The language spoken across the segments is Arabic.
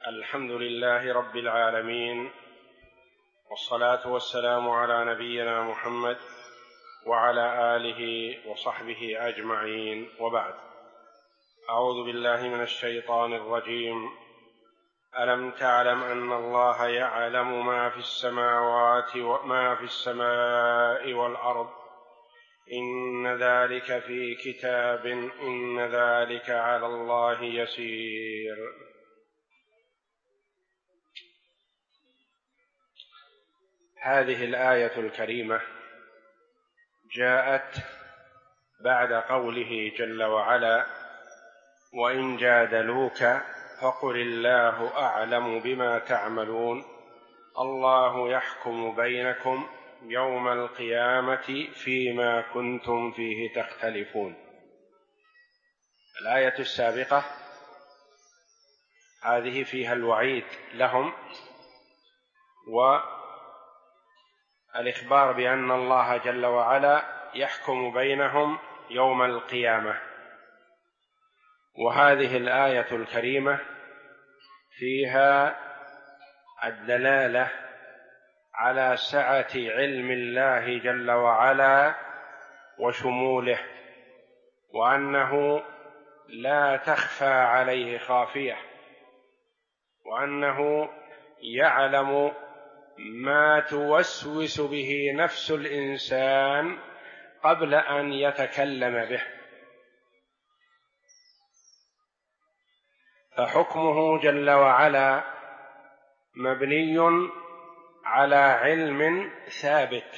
الحمد لله رب العالمين، والصلاة والسلام على نبينا محمد وعلى آله وصحبه أجمعين، وبعد. أعوذ بالله من الشيطان الرجيم. ألم تعلم أن الله يعلم ما في السماوات وما في السماء والأرض، إن ذلك في كتاب، إن ذلك على الله يسير. هذه الآية الكريمة جاءت بعد قوله جل وعلا: وإن جادلوك فقل الله أعلم بما تعملون، الله يحكم بينكم يوم القيامة فيما كنتم فيه تختلفون. الآية السابقة هذه فيها الوعيد لهم والإخبار بأن الله جل وعلا يحكم بينهم يوم القيامة. وهذه الآية الكريمة فيها الدلالة على سعة علم الله جل وعلا وشموله، وأنه لا تخفى عليه خافية، وأنه يعلم ما توسوس به نفس الإنسان قبل أن يتكلم به، فحكمه جل وعلا مبني على علم ثابت،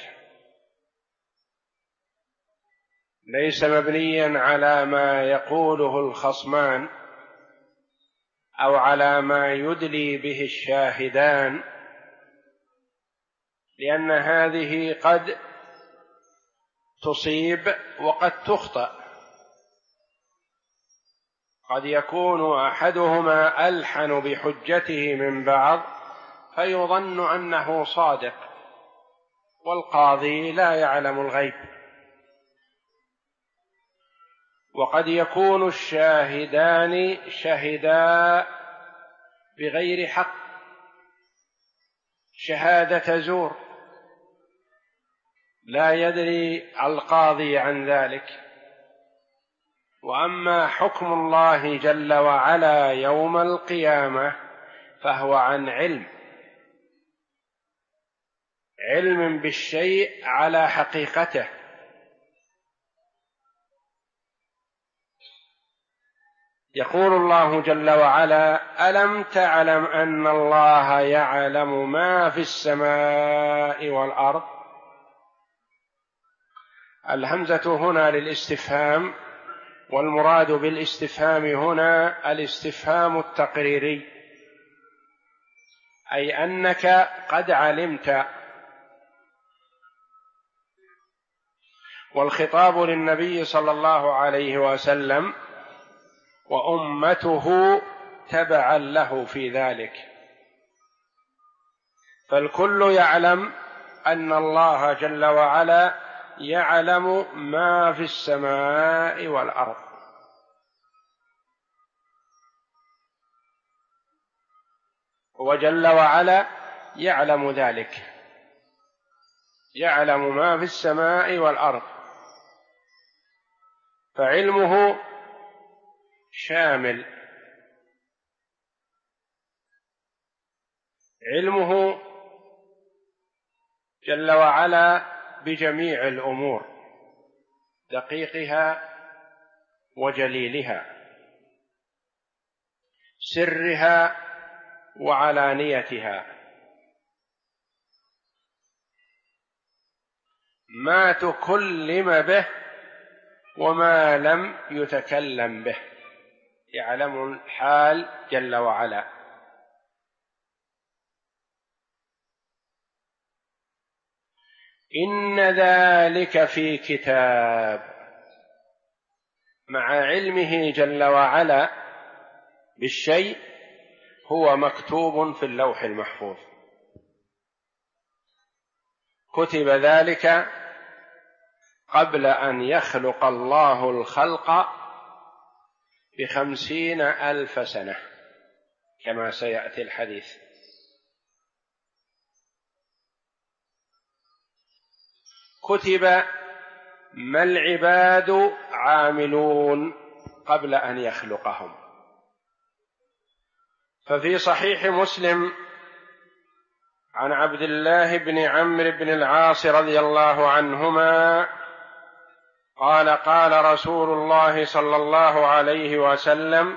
ليس مبنيا على ما يقوله الخصمان أو على ما يدلي به الشاهدان، لأن هذه قد تصيب وقد تخطئ. قد يكون أحدهما ألحن بحجته من بعض فيظن أنه صادق، والقاضي لا يعلم الغيب. وقد يكون الشاهدان شهدا بغير حق، شهادة زور، لا يدري القاضي عن ذلك. وأما حكم الله جل وعلا يوم القيامة فهو عن علم بالشيء على حقيقته. يقول الله جل وعلا: ألم تعلم أن الله يعلم ما في السماء والأرض. الهمزة هنا للاستفهام، والمراد بالاستفهام هنا الاستفهام التقريري، أي أنك قد علمت. والخطاب للنبي صلى الله عليه وسلم وأمته تبعا له في ذلك، فالكل يعلم أن الله جل وعلا يعلم ما في السماء والأرض. وجل وعلا يعلم ذلك، يعلم ما في السماء والأرض، فعلمه شامل، علمه جل وعلا بجميع الأمور، دقيقها وجليلها، سرها وعلانيتها، ما تكلم به وما لم يتكلم به، يعلم الحال جل وعلا. إن ذلك في كتاب، مع علمه جل وعلا بالشيء هو مكتوب في اللوح المحفوظ، كتب ذلك قبل أن يخلق الله الخلق ب50,000 سنة، كما سيأتي الحديث. كتب ما العباد عاملون قبل أن يخلقهم. ففي صحيح مسلم عن عبد الله بن عمرو بن العاص رضي الله عنهما قال قال رسول الله صلى الله عليه وسلم: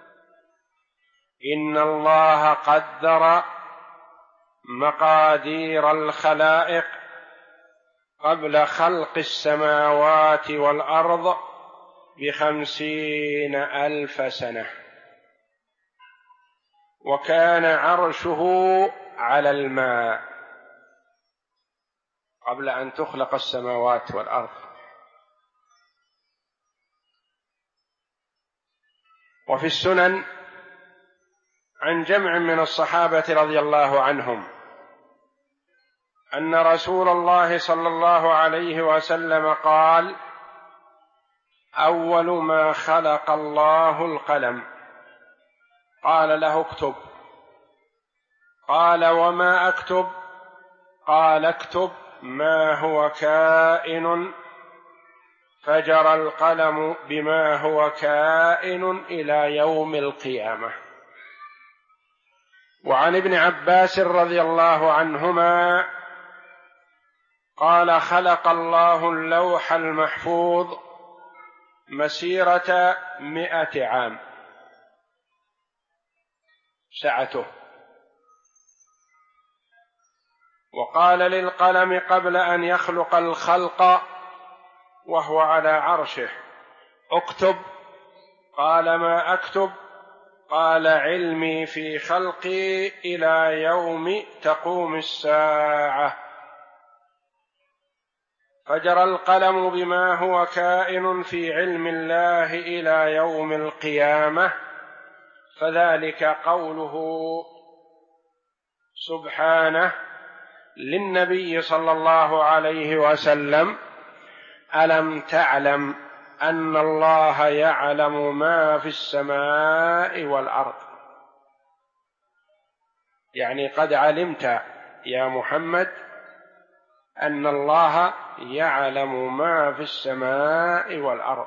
إن الله قدر مقادير الخلائق قبل خلق السماوات والأرض 50,000 سنة، وكان عرشه على الماء قبل أن تخلق السماوات والأرض. وفي السنن عن جمع من الصحابة رضي الله عنهم أن رسول الله صلى الله عليه وسلم قال: أول ما خلق الله القلم، قال له اكتب، قال وما أكتب؟ قال اكتب ما هو كائن، فجرى القلم بما هو كائن إلى يوم القيامة. وعن ابن عباس رضي الله عنهما قال: خلق الله اللوح المحفوظ مسيرة 100 عام، سعته. وقال للقلم قبل أن يخلق الخلق وهو على عرشه: اكتب. قال ما أكتب؟ قال علمي في خلقي إلى يوم تقوم الساعة. فجرى القلم بما هو كائن في علم الله إلى يوم القيامة. فذلك قوله سبحانه للنبي صلى الله عليه وسلم: ألم تعلم أن الله يعلم ما في السماء والأرض. يعني قد علمت يا محمد أن الله يعلم ما في السماء والأرض،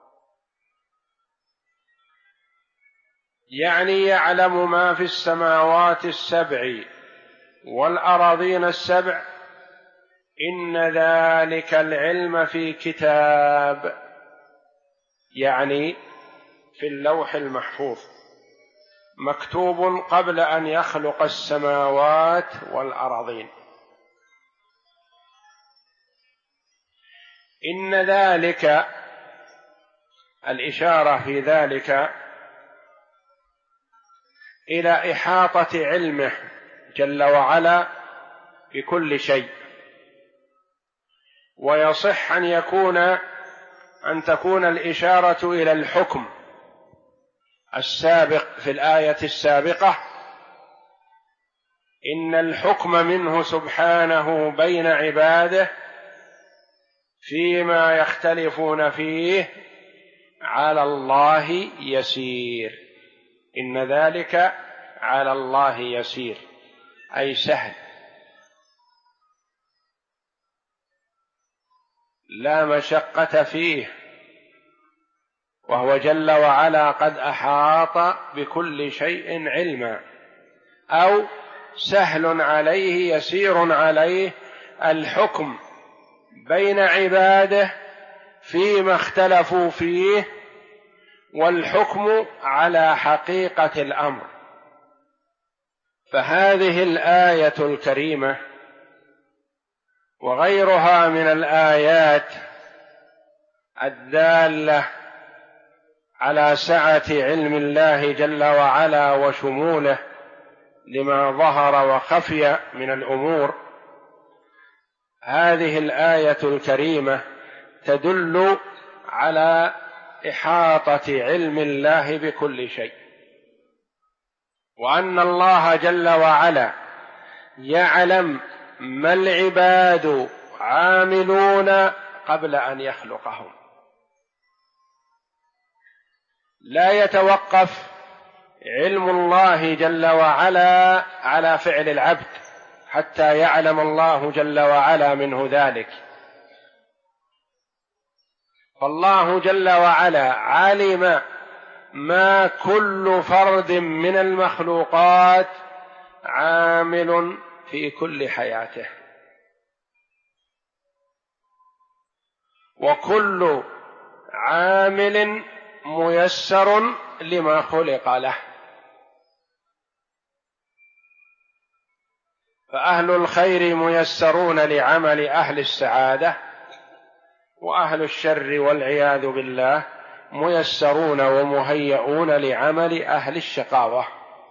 يعني يعلم ما في السماوات السبع والأراضين السبع. إن ذلك العلم في كتاب، يعني في اللوح المحفوظ، مكتوب قبل أن يخلق السماوات والأراضين. إن ذلك، الإشارة في ذلك إلى إحاطة علمه جل وعلا بكل شيء. ويصح أن تكون الإشارة إلى الحكم السابق في الآية السابقة: إن الحكم منه سبحانه بين عباده فيما يختلفون فيه على الله يسير. إن ذلك على الله يسير، أي سهل، لا مشقة فيه، وهو جل وعلا قد أحاط بكل شيء علما. أو سهل عليه، يسير عليه الحكم بين عباده فيما اختلفوا فيه، والحكم على حقيقة الأمر. فهذه الآية الكريمة وغيرها من الآيات الدالة على سعة علم الله جل وعلا وشموله لما ظهر وخفي من الأمور، هذه الآية الكريمة تدل على إحاطة علم الله بكل شيء، وأن الله جل وعلا يعلم ما العباد عاملون قبل أن يخلقهم. لا يتوقف علم الله جل وعلا على فعل العبد حتى يعلم الله جل وعلا منه ذلك. فالله جل وعلا علم ما كل فرد من المخلوقات عامل في كل حياته، وكل عامل ميسر لما خلق له. فأهل الخير ميسرون لعمل أهل السعادة، وأهل الشر والعياذ بالله ميسرون ومهيئون لعمل أهل الشقاوة.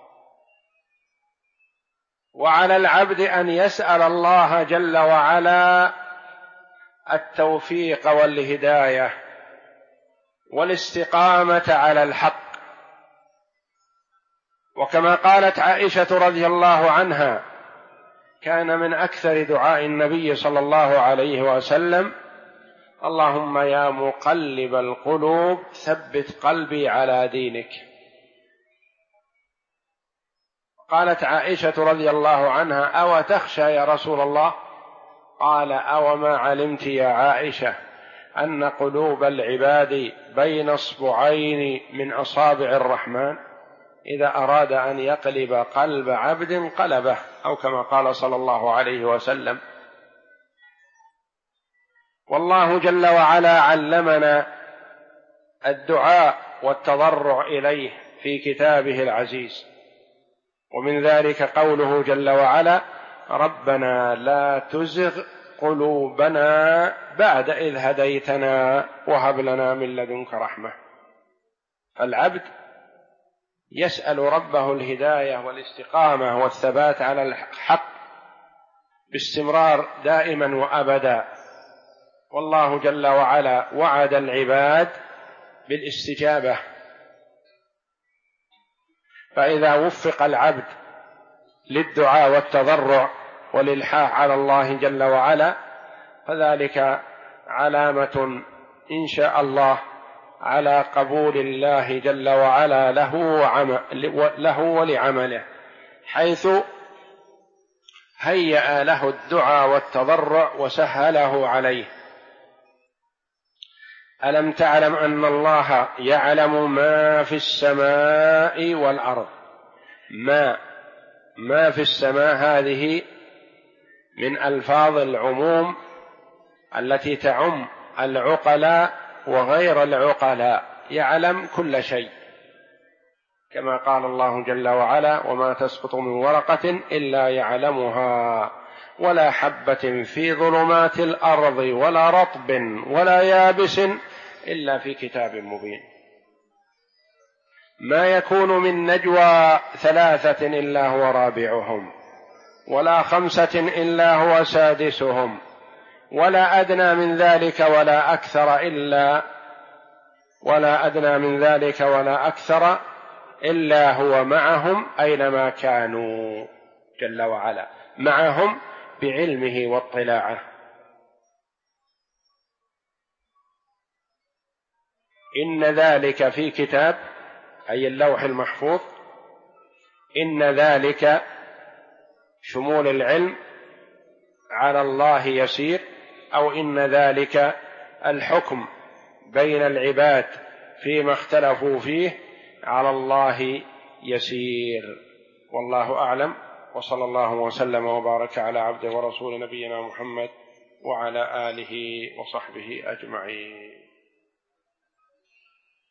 وعلى العبد أن يسأل الله جل وعلا التوفيق والهداية والاستقامة على الحق. وكما قالت عائشة رضي الله عنها: كان من أكثر دعاء النبي صلى الله عليه وسلم: اللهم يا مقلب القلوب ثبت قلبي على دينك. قالت عائشة رضي الله عنها: أو تخشى يا رسول الله؟ قال: أو ما علمت يا عائشة أن قلوب العباد بين اصبعين من أصابع الرحمن، إذا أراد أن يقلب قلب عبد قلبه، أو كما قال صلى الله عليه وسلم. والله جل وعلا علمنا الدعاء والتضرع إليه في كتابه العزيز، ومن ذلك قوله جل وعلا: ربنا لا تزغ قلوبنا بعد إذ هديتنا وهب لنا من لدنك رحمة. العبد يسأل ربه الهداية والاستقامة والثبات على الحق باستمرار دائما وأبدا، والله جل وعلا وعد العباد بالاستجابة. فإذا وفق العبد للدعاء والتضرع والإلحاح على الله جل وعلا فذلك علامة إن شاء الله على قبول الله جل وعلا له ولعمله، حيث هيأ له الدعاء والتضرع وسهله عليه. ألم تعلم أن الله يعلم ما في السماء والأرض؟ ما في السماء هذه من ألفاظ العموم التي تعم العقلاء وغير العقلاء، يعلم كل شيء، كما قال الله جل وعلا: وما تسقط من ورقة إلا يعلمها ولا حبة في ظلمات الأرض ولا رطب ولا يابس إلا في كتاب مبين. ما يكون من نجوى ثلاثة إلا هو رابعهم ولا خمسة إلا هو سادسهم ولا أدنى من ذلك ولا أكثر إلا هو معهم أينما كانوا، جل وعلا معهم بعلمه واطلاعه. إن ذلك في كتاب، أي اللوح المحفوظ. إن ذلك شمول العلم على الله يسير، أو إن ذلك الحكم بين العباد فيما اختلفوا فيه على الله يسير. والله أعلم، وصلى الله وسلم وبارك على عبده ورسول نبينا محمد وعلى آله وصحبه أجمعين.